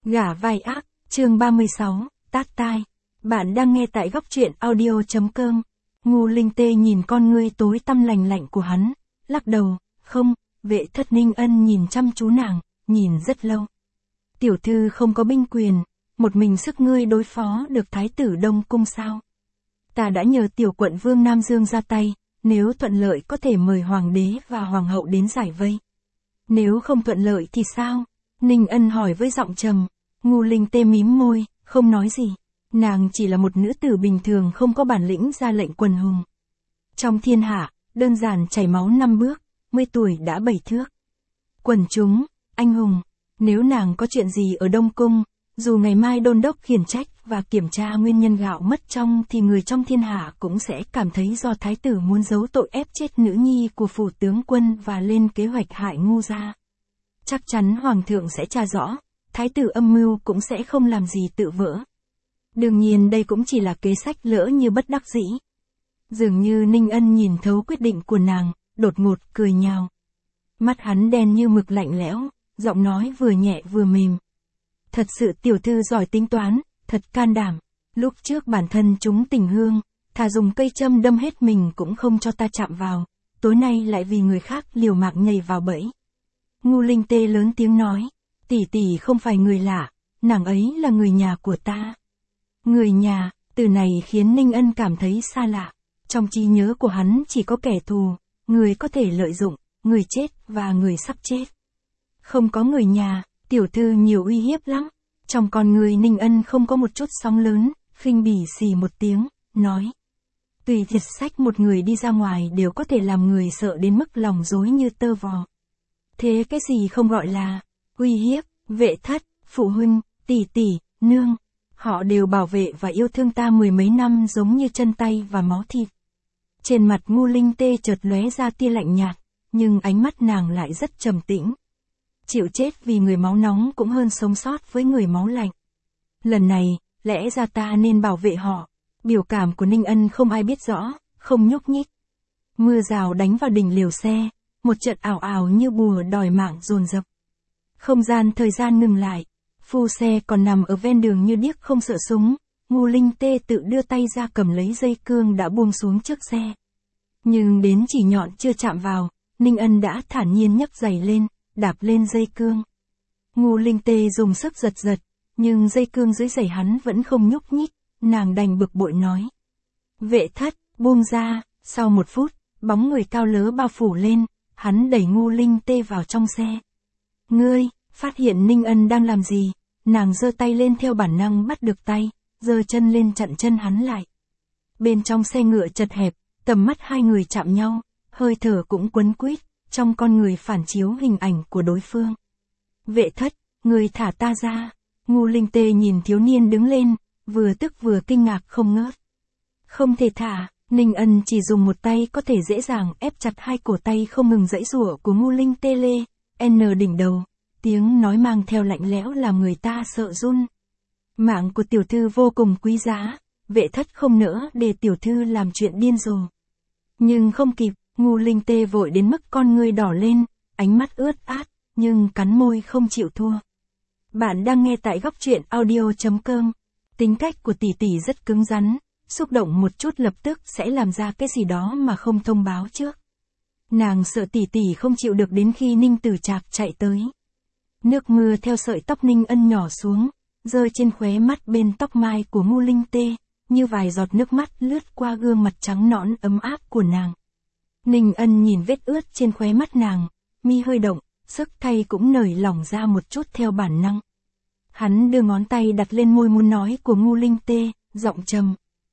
Gả vai ác, chương 36, tát tai. Bạn đang nghe tại góc truyện audio.com. Ngô Linh Tê nhìn con ngươi tối tăm lành lạnh của hắn, lắc đầu, không, Vệ Thất Ninh Ân nhìn chăm chú nàng, nhìn rất lâu. Tiểu thư không có binh quyền, một mình sức ngươi đối phó được thái tử Đông Cung sao? Ta đã nhờ tiểu quận vương Nam Dương ra tay, nếu thuận lợi có thể mời hoàng đế và hoàng hậu đến giải vây. Nếu không thuận lợi thì sao? Ninh Ân hỏi với giọng trầm. Ngô Linh Tê mím môi, không nói gì. Nàng chỉ là một nữ tử bình thường không có bản lĩnh ra lệnh quần hùng. Trong thiên hạ, đơn giản chảy máu 5 bước, 10 tuổi đã 7 thước. Quần chúng, anh hùng, nếu nàng có chuyện gì ở Đông Cung, dù ngày mai đôn đốc khiển trách và kiểm tra nguyên nhân gạo mất trong thì người trong thiên hạ cũng sẽ cảm thấy do thái tử muốn giấu tội ép chết nữ nhi của phủ tướng quân và lên kế hoạch hại Ngô gia. Chắc chắn hoàng thượng sẽ tra rõ, thái tử âm mưu cũng sẽ không làm gì tự vỡ. Đương nhiên đây cũng chỉ là kế sách lỡ như bất đắc dĩ. Dường như Ninh Ân nhìn thấu quyết định của nàng, đột ngột cười nhào. Mắt hắn đen như mực lạnh lẽo, giọng nói vừa nhẹ vừa mềm. Thật sự tiểu thư giỏi tính toán, thật can đảm. Lúc trước bản thân chúng tình hương, thà dùng cây châm đâm hết mình cũng không cho ta chạm vào. Tối nay lại vì người khác liều mạng nhảy vào bẫy. Ngô Linh Tê lớn tiếng nói, tỷ tỷ không phải người lạ, nàng ấy là người nhà của ta. Người nhà, từ này khiến Ninh Ân cảm thấy xa lạ. Trong trí nhớ của hắn chỉ có kẻ thù, người có thể lợi dụng, người chết và người sắp chết. Không có người nhà, tiểu thư nhiều uy hiếp lắm. Trong con người Ninh Ân không có một chút sóng lớn, khinh bỉ xì một tiếng, nói. Tùy thiệt sách một người đi ra ngoài đều có thể làm người sợ đến mức lòng rối như tơ vò. Thế cái gì không gọi là uy hiếp, Vệ Thất, phụ huynh, tỷ tỷ, nương. Họ đều bảo vệ và yêu thương ta 10 mấy năm giống như chân tay và máu thịt. Trên mặt Ngô Linh Tê chợt lóe ra tia lạnh nhạt, nhưng ánh mắt nàng lại rất trầm tĩnh. Chịu chết vì người máu nóng cũng hơn sống sót với người máu lạnh. Lần này, lẽ ra ta nên bảo vệ họ. Biểu cảm của Ninh Ân không ai biết rõ, không nhúc nhích. Mưa rào đánh vào đỉnh liều xe, một trận ảo ảo như bùa đòi mạng dồn dập. Không gian thời gian ngừng lại. Phu xe còn nằm ở ven đường như điếc không sợ súng, Ngô Linh Tê tự đưa tay ra cầm lấy dây cương đã buông xuống trước xe. Nhưng đến chỉ nhọn chưa chạm vào, Ninh Ân đã thản nhiên nhấc giày lên, đạp lên dây cương. Ngô Linh Tê dùng sức giật giật, nhưng dây cương dưới giày hắn vẫn không nhúc nhích, nàng đành bực bội nói. Vệ Thất, buông ra, sau 1 phút, bóng người cao lớn bao phủ lên, hắn đẩy Ngô Linh Tê vào trong xe. Ngươi, phát hiện Ninh Ân đang làm gì? Nàng giơ tay lên theo bản năng bắt được tay, giơ chân lên chặn chân hắn lại. Bên trong xe ngựa chật hẹp, tầm mắt hai người chạm nhau, hơi thở cũng quấn quýt, trong con người phản chiếu hình ảnh của đối phương. Vệ Thất, người thả ta ra. Ngô Linh Tê nhìn thiếu niên đứng lên, vừa tức vừa kinh ngạc không ngớt. Không thể thả, Ninh Ân chỉ dùng một tay có thể dễ dàng ép chặt hai cổ tay không ngừng giãy giụa của Ngô Linh Tê lê, đỉnh đầu. Tiếng nói mang theo lạnh lẽo làm người ta sợ run. Mạng của tiểu thư vô cùng quý giá, Vệ Thất không nỡ để tiểu thư làm chuyện điên rồ. Nhưng không kịp, Ngô Linh Tê vội đến mức con ngươi đỏ lên, ánh mắt ướt át, nhưng cắn môi không chịu thua. Bạn đang nghe tại góc truyện audio.com. Tính cách của tỷ tỷ rất cứng rắn, xúc động một chút lập tức sẽ làm ra cái gì đó mà không thông báo trước. Nàng sợ tỷ tỷ không chịu được đến khi Ninh Tử Trạc chạy tới. Nước mưa theo sợi tóc Ninh Ân nhỏ xuống, rơi trên khóe mắt bên tóc mai của Ngô Linh Tê, như vài giọt nước mắt lướt qua gương mặt trắng nõn ấm áp của nàng. Ninh Ân nhìn vết ướt trên khóe mắt nàng, mi hơi động, sức thay cũng nởi lỏng ra một chút theo bản năng. Hắn đưa ngón tay đặt lên môi muốn nói của Ngô Linh Tê, giọng trầm.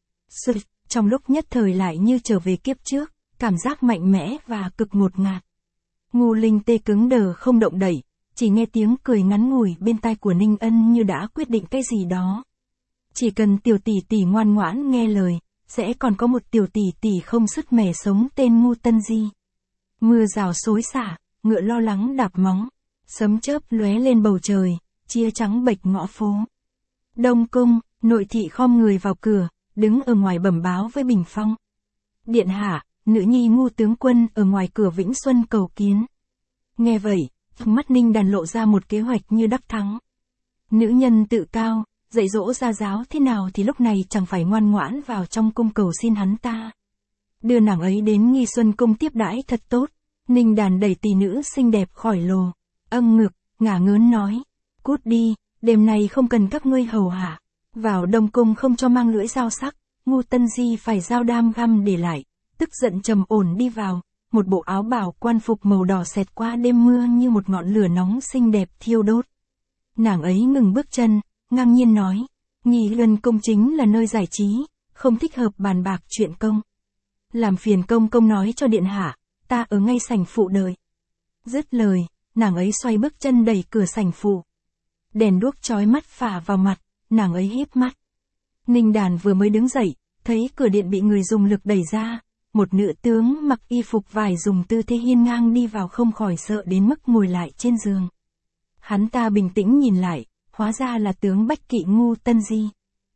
Trong lúc nhất thời lại như trở về kiếp trước, cảm giác mạnh mẽ và cực ngột ngạt. Ngô Linh Tê cứng đờ không động đậy. Chỉ nghe tiếng cười ngắn ngủi bên tai của Ninh Ân như đã quyết định cái gì đó. Chỉ cần tiểu tỷ tỷ ngoan ngoãn nghe lời, sẽ còn có một tiểu tỷ tỷ không sứt mẻ sống tên Ngô Tân Di. Mưa rào xối xả, ngựa lo lắng đạp móng, sấm chớp lóe lên bầu trời, chia trắng bệch ngõ phố. Đông Cung, nội thị khom người vào cửa, đứng ở ngoài bẩm báo với bình phong. Điện hạ, nữ nhi Ngô tướng quân ở ngoài cửa Vĩnh Xuân cầu kiến. Nghe vậy, mắt Ninh Đàn lộ ra một kế hoạch như đắc thắng. Nữ nhân tự cao, dạy dỗ gia giáo thế nào thì lúc này chẳng phải ngoan ngoãn vào trong cung cầu xin hắn ta. Đưa nàng ấy đến Nghi Xuân cung tiếp đãi thật tốt. Ninh Đàn đẩy tỷ nữ xinh đẹp khỏi lồ. Âng ngực, ngả ngớn nói. Cút đi, đêm nay không cần các ngươi hầu hạ. Vào Đông cung không cho mang lưỡi dao sắc. Ngu Tân Di phải dao đam găm để lại. Tức giận trầm ổn đi vào. Một bộ áo bảo quan phục màu đỏ xẹt qua đêm mưa như một ngọn lửa nóng xinh đẹp thiêu đốt. Nàng ấy ngừng bước chân, ngang nhiên nói. Nghi Luân cung chính là nơi giải trí, không thích hợp bàn bạc chuyện công. Làm phiền công công nói cho điện hạ, ta ở ngay sảnh phụ đợi. Dứt lời, nàng ấy xoay bước chân đẩy cửa sảnh phụ. Đèn đuốc chói mắt phả vào mặt, nàng ấy híp mắt. Ninh Đàn vừa mới đứng dậy, thấy cửa điện bị người dùng lực đẩy ra. Một nữ tướng mặc y phục vải dùng tư thế hiên ngang đi vào không khỏi sợ đến mức ngồi lại trên giường. Hắn ta bình tĩnh nhìn lại, hóa ra là tướng Bách Kỵ Ngu Tân Di.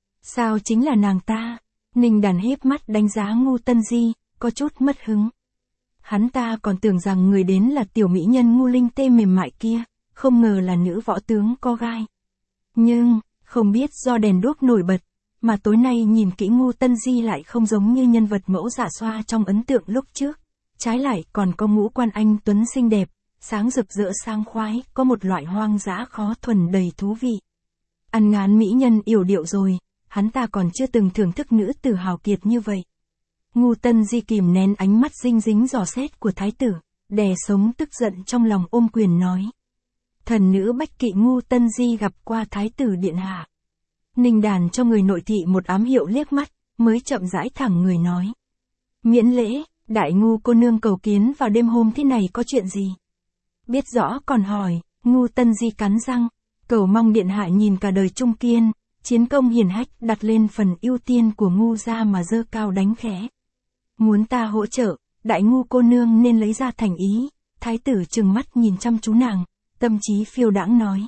Sao chính là nàng ta? Ninh Đàn híp mắt đánh giá Ngu Tân Di, có chút mất hứng. Hắn ta còn tưởng rằng người đến là tiểu mỹ nhân Ngu Linh Tê mềm mại kia, không ngờ là nữ võ tướng có gai. Nhưng, không biết do đèn đuốc nổi bật, mà tối nay nhìn kỹ Ngu Tân Di lại không giống như nhân vật mẫu dạ xoa trong ấn tượng lúc trước. Trái lại còn có ngũ quan anh tuấn xinh đẹp, sáng rực rỡ sang khoái, có một loại hoang dã khó thuần đầy thú vị. Ăn ngán mỹ nhân yểu điệu rồi, hắn ta còn chưa từng thưởng thức nữ tử hào kiệt như vậy. Ngu Tân Di kìm nén ánh mắt dinh dính dò xét của thái tử, đè sống tức giận trong lòng ôm quyền nói. Thần nữ Bách Kỵ Ngu Tân Di gặp qua thái tử điện hạ. Ninh Đàn cho người nội thị một ám hiệu liếc mắt, mới chậm rãi thẳng người nói. Miễn lễ, đại Ngu cô nương cầu kiến vào đêm hôm thế này có chuyện gì? Biết rõ còn hỏi, Ngu Tân Di cắn răng, cầu mong điện hạ nhìn cả đời trung kiên, chiến công hiển hách đặt lên phần ưu tiên của Ngu gia mà dơ cao đánh khẽ. Muốn ta hỗ trợ, đại Ngu cô nương nên lấy ra thành ý. Thái tử trừng mắt nhìn chăm chú nàng, tâm trí phiêu đãng nói.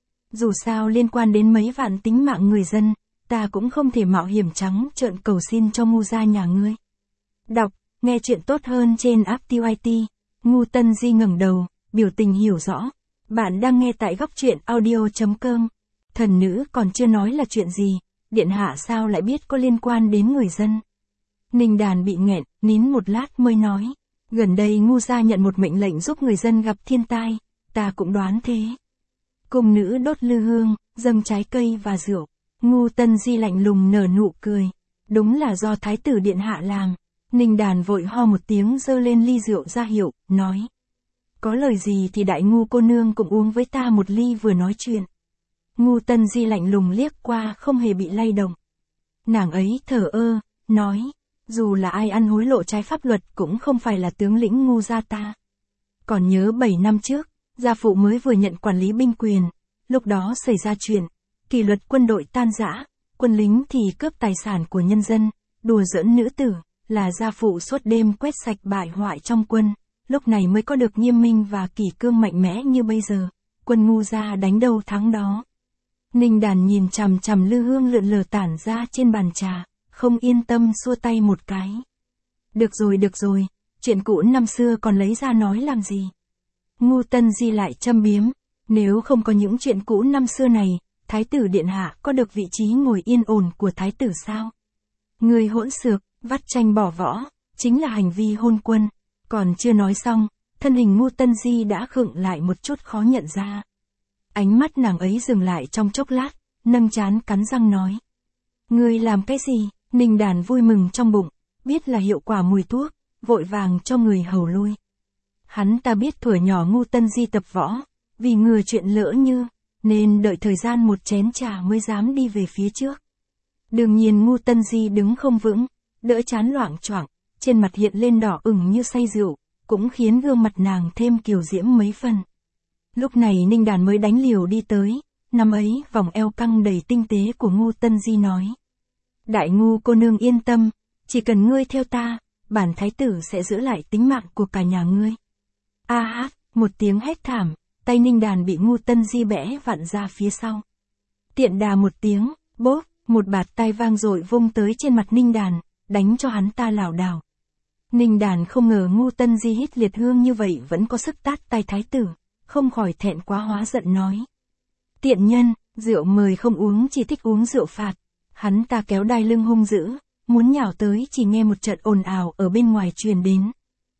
Dù sao liên quan đến mấy vạn tính mạng người dân, ta cũng không thể mạo hiểm trắng trợn cầu xin cho Ngu gia nhà ngươi. Đọc, nghe chuyện tốt hơn trên app TYT. Ngu Tân Di ngẩng đầu, biểu tình hiểu rõ. Bạn đang nghe tại góc truyện audio.com. Thần nữ còn chưa nói là chuyện gì, điện hạ sao lại biết có liên quan đến người dân. Ninh Đàn bị nghẹn, nín một lát mới nói. Gần đây Ngu gia nhận một mệnh lệnh giúp người dân gặp thiên tai, ta cũng đoán thế. Cung nữ đốt lư hương, dâng trái cây và rượu. Ngu Tân Di lạnh lùng nở nụ cười. Đúng là do thái tử điện hạ làm. Ninh Đàn vội ho một tiếng giơ lên ly rượu ra hiệu, nói. Có lời gì thì đại Ngu cô nương cũng uống với ta một ly vừa nói chuyện. Ngu Tân Di lạnh lùng liếc qua không hề bị lay động. Nàng ấy thở ơ, nói. Dù là ai ăn hối lộ trái pháp luật cũng không phải là tướng lĩnh Ngu gia ta. Còn nhớ 7 năm trước, gia phụ mới vừa nhận quản lý binh quyền. Lúc đó xảy ra chuyện, kỷ luật quân đội tan rã, quân lính thì cướp tài sản của nhân dân, đùa giỡn nữ tử, là gia phụ suốt đêm quét sạch bại hoại trong quân. Lúc này mới có được nghiêm minh và kỷ cương mạnh mẽ như bây giờ. Quân Ngu gia đánh đâu thắng đó. Ninh Đàn nhìn chằm chằm lư hương lượn lờ tản ra trên bàn trà, không yên tâm xua tay một cái. Được rồi, chuyện cũ năm xưa còn lấy ra nói làm gì? Ngu Tân Di lại châm biếm, nếu không có những chuyện cũ năm xưa này, thái tử điện hạ có được vị trí ngồi yên ổn của thái tử sao? Người hỗn xược, vắt tranh bỏ võ, chính là hành vi hôn quân. Còn chưa nói xong, thân hình Ngu Tân Di đã khựng lại một chút khó nhận ra. Ánh mắt nàng ấy dừng lại trong chốc lát, nâng trán cắn răng nói. Ngươi làm cái gì? Ninh Đàn vui mừng trong bụng, biết là hiệu quả mùi thuốc, vội vàng cho người hầu lui. Hắn ta biết thuở nhỏ Ngu Tân Di tập võ, vì ngừa chuyện lỡ như, nên đợi thời gian một chén trà mới dám đi về phía trước. Đương nhiên Ngu Tân Di đứng không vững, đỡ trán loạng choạng, trên mặt hiện lên đỏ ửng như say rượu, cũng khiến gương mặt nàng thêm kiều diễm mấy phần. Lúc này Ninh Đàn mới đánh liều đi tới, năm ấy vòng eo căng đầy tinh tế của Ngu Tân Di nói. Đại Ngu cô nương yên tâm, chỉ cần ngươi theo ta, bản thái tử sẽ giữ lại tính mạng của cả nhà ngươi. A hát, một tiếng hét thảm, tay Ninh Đàn bị Ngu Tân Di bẽ vặn ra phía sau. Tiện đà một tiếng, bốp, một bạt tay vang dội vung tới trên mặt Ninh Đàn, đánh cho hắn ta lảo đảo. Ninh Đàn không ngờ Ngu Tân Di hít liệt hương như vậy vẫn có sức tát tay thái tử, không khỏi thẹn quá hóa giận nói. Tiện nhân, Rượu mời không uống, chỉ thích uống rượu phạt. Hắn ta kéo đai lưng hung dữ, muốn nhào tới, chỉ nghe một trận ồn ào ở bên ngoài truyền đến.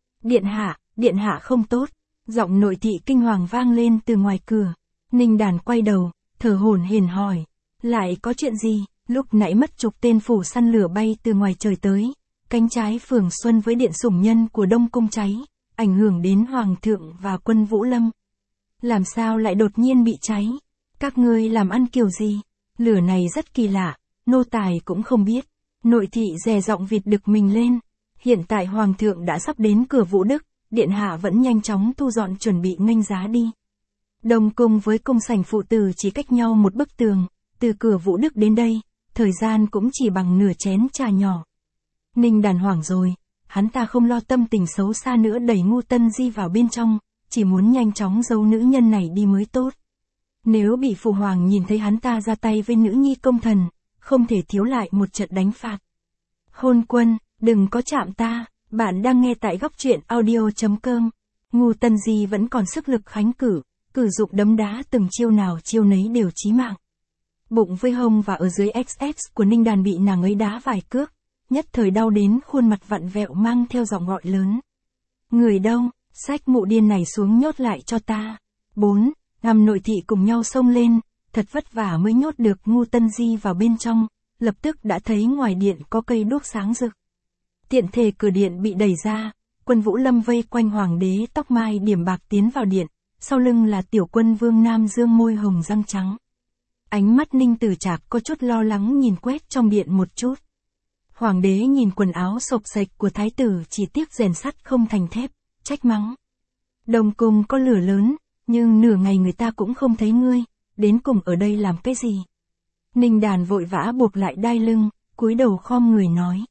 Điện hạ không tốt. Giọng nội thị kinh hoàng vang lên từ ngoài cửa. Ninh Đàn quay đầu, thở hổn hển hỏi. Lại có chuyện gì? Lúc nãy mất chục tên phủ săn lửa bay từ ngoài trời tới. Cánh trái Phường Xuân với điện sủng nhân của Đông Cung cháy, ảnh hưởng đến Hoàng thượng và quân Vũ Lâm. Làm sao lại đột nhiên bị cháy? Các ngươi làm ăn kiểu gì? Lửa này rất kỳ lạ, nô tài cũng không biết. Nội thị dè giọng vịt đực mình lên. Hiện tại Hoàng thượng đã sắp đến cửa Vũ Đức, điện hạ vẫn nhanh chóng thu dọn chuẩn bị nghênh giá đi. Đông Cung với cung sảnh phụ tử chỉ cách nhau một bức tường, từ cửa Vũ Đức đến đây, thời gian cũng chỉ bằng nửa chén trà nhỏ. Ninh Đàn hoảng rồi, hắn ta không lo tâm tình xấu xa nữa, đẩy Ngô Tân Di vào bên trong, chỉ muốn nhanh chóng giấu nữ nhân này đi mới tốt. Nếu bị phụ hoàng nhìn thấy hắn ta ra tay với nữ nhi công thần, không thể thiếu lại một trận đánh phạt. Hôn quân, đừng có chạm ta, bạn đang nghe tại góc truyện audio.com. Ngô Tân Di vẫn còn sức lực kháng cự, cử dụng đấm đá từng chiêu nào chiêu nấy đều chí mạng. Bụng với hông và ở dưới XX của Ninh Đàn bị nàng ấy đá vài cước, nhất thời đau đến khuôn mặt vặn vẹo mang theo giọng gọi lớn. Người đâu, xách mụ điên này xuống nhốt lại cho ta. 4, 5 nội thị cùng nhau xông lên, thật vất vả mới nhốt được Ngô Tân Di vào bên trong, lập tức đã thấy ngoài điện có cây đuốc sáng rực. Tiện thể cửa điện bị đẩy ra, quân Vũ Lâm vây quanh hoàng đế tóc mai điểm bạc tiến vào điện, sau lưng là tiểu quân Vương Nam Dương môi hồng răng trắng. Ánh mắt Ninh Tử Trạc có chút lo lắng nhìn quét trong điện một chút. Hoàng đế nhìn quần áo xộc xệch của thái tử, chỉ tiếc rèn sắt không thành thép, trách mắng. Đông Cung có lửa lớn, nhưng nửa ngày người ta cũng không thấy ngươi, đến cùng ở đây làm cái gì? Ninh Đàn vội vã buộc lại đai lưng, cúi đầu khom người nói.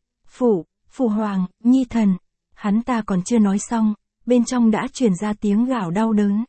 Phụ hoàng, nhi thần. Hắn ta còn chưa nói xong, bên trong đã truyền ra tiếng gào đau đớn.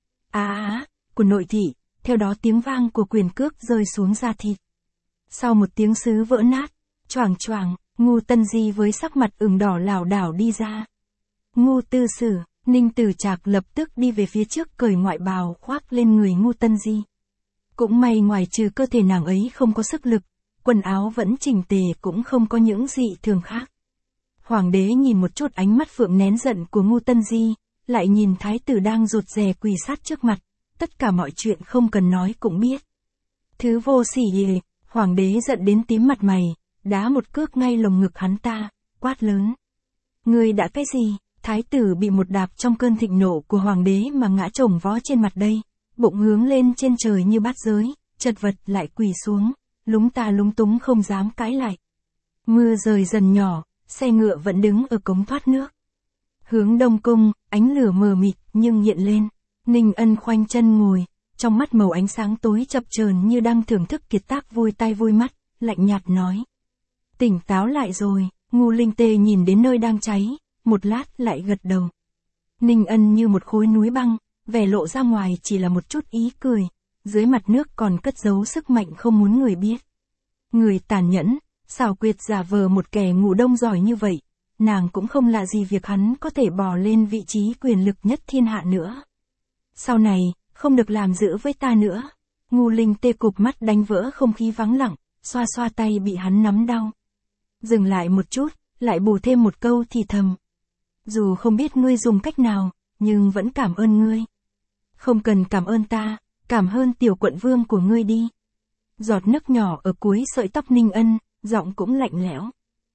Của nội thị, theo đó tiếng vang của quyền cước rơi xuống da thịt. Sau một tiếng sứ vỡ nát, choàng choàng, Ngô Tân Di với sắc mặt ửng đỏ lảo đảo đi ra. Ngô tư sử, Ninh Tử Trạc lập tức đi về phía trước cởi ngoại bào khoác lên người Ngô Tân Di. Cũng may ngoài trừ cơ thể nàng ấy không có sức lực, quần áo vẫn chỉnh tề, cũng không có những dị thường khác. Hoàng đế nhìn một chút ánh mắt phượng nén giận của Ngô Tân Di, lại nhìn thái tử đang rụt rè quỳ sát trước mặt, tất cả mọi chuyện không cần nói cũng biết. Thứ vô sỉ gì, hoàng đế giận đến tím mặt mày, đá một cước ngay lồng ngực hắn ta, quát lớn. Ngươi đã cái gì? Thái tử bị một đạp trong cơn thịnh nộ của hoàng đế mà ngã chồng vó trên mặt đây, bụng hướng lên trên trời như bát giới, chật vật lại quỳ xuống, lúng ta lúng túng không dám cãi lại. Mưa rơi dần nhỏ, xe ngựa vẫn đứng ở cống thoát nước. Hướng Đông Cung, ánh lửa mờ mịt nhưng hiện lên. Ninh Ân khoanh chân ngồi, trong mắt màu ánh sáng tối chập chờn như đang thưởng thức kiệt tác vui tai vui mắt, lạnh nhạt nói. Tỉnh táo lại rồi. Ngô Linh Tê nhìn đến nơi đang cháy, một lát lại gật đầu. Ninh Ân như một khối núi băng, vẻ lộ ra ngoài chỉ là một chút ý cười, dưới mặt nước còn cất giấu sức mạnh không muốn người biết. Người tàn nhẫn, xảo quyệt giả vờ một kẻ ngủ đông giỏi như vậy, nàng cũng không lạ gì việc hắn có thể bò lên vị trí quyền lực nhất thiên hạ nữa. Sau này, không được làm dữ với ta nữa. Ngô Linh Tê cụp mắt đánh vỡ không khí vắng lặng, xoa xoa tay bị hắn nắm đau. Dừng lại một chút, lại bù thêm một câu thì thầm. Dù không biết ngươi dùng cách nào, nhưng vẫn cảm ơn ngươi. Không cần cảm ơn ta, cảm ơn tiểu quận vương của ngươi đi. Giọt nước nhỏ ở cuối sợi tóc Ninh Ân, giọng cũng lạnh lẽo.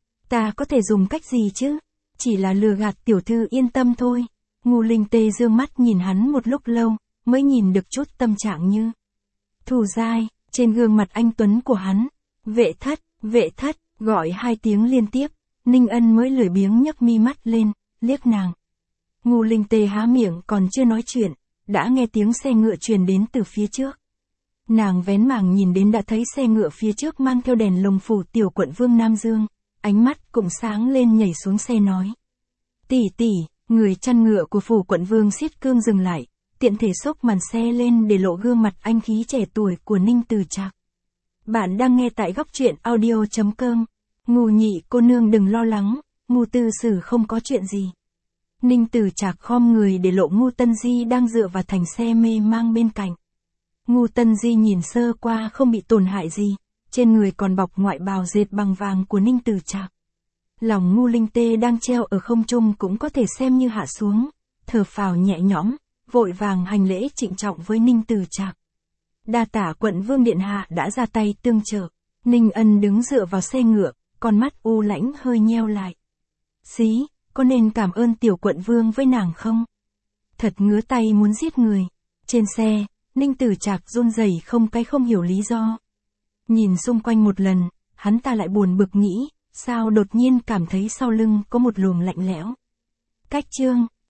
Ta có thể dùng cách gì chứ? Chỉ là lừa gạt tiểu thư, yên tâm thôi. Ngô Linh Tê dương mắt nhìn hắn một lúc lâu, mới nhìn được chút tâm trạng như thù dai, trên gương mặt anh tuấn của hắn. Vệ thất, gọi 2 tiếng liên tiếp, Ninh Ân mới lười biếng nhấc mi mắt lên, liếc nàng. Ngô Linh Tê há miệng còn chưa nói chuyện, đã nghe tiếng xe ngựa truyền đến từ phía trước. Nàng vén màng nhìn đến đã thấy xe ngựa phía trước mang theo đèn lồng phủ tiểu quận vương Nam Dương, ánh mắt cũng sáng lên, nhảy xuống xe nói. Tỷ, người chăn ngựa của phủ quận vương siết cương dừng lại, tiện thể xốc màn xe lên để lộ gương mặt anh khí trẻ tuổi của Ninh Tử Trạc. Bạn đang nghe tại góc truyện audio.com. Ngô nhị cô nương đừng lo lắng, Ngô tư sử không có chuyện gì. Ninh Tử Trạc khom người để lộ Ngô Tân Di đang dựa vào thành xe mê mang bên cạnh. Ngu Tân Di nhìn sơ qua không bị tổn hại gì, trên người còn bọc ngoại bào dệt bằng vàng của Ninh Tử Trạc. Lòng Ngu Linh Tê đang treo ở không trung cũng có thể xem như hạ xuống, thở phào nhẹ nhõm, vội vàng hành lễ trịnh trọng với Ninh Tử Trạc. Đa tả quận vương điện hạ đã ra tay tương trợ. Ninh Ân đứng dựa vào xe ngựa, con mắt u lãnh hơi nheo lại. Xí, có nên cảm ơn tiểu quận vương với nàng không? Thật ngứa tay muốn giết người. Trên xe, Ninh Tử Trạc run rẩy không hiểu lý do. Nhìn xung quanh một lần, hắn ta lại buồn bực nghĩ, sao đột nhiên cảm thấy sau lưng có một luồng lạnh lẽo. Cách chương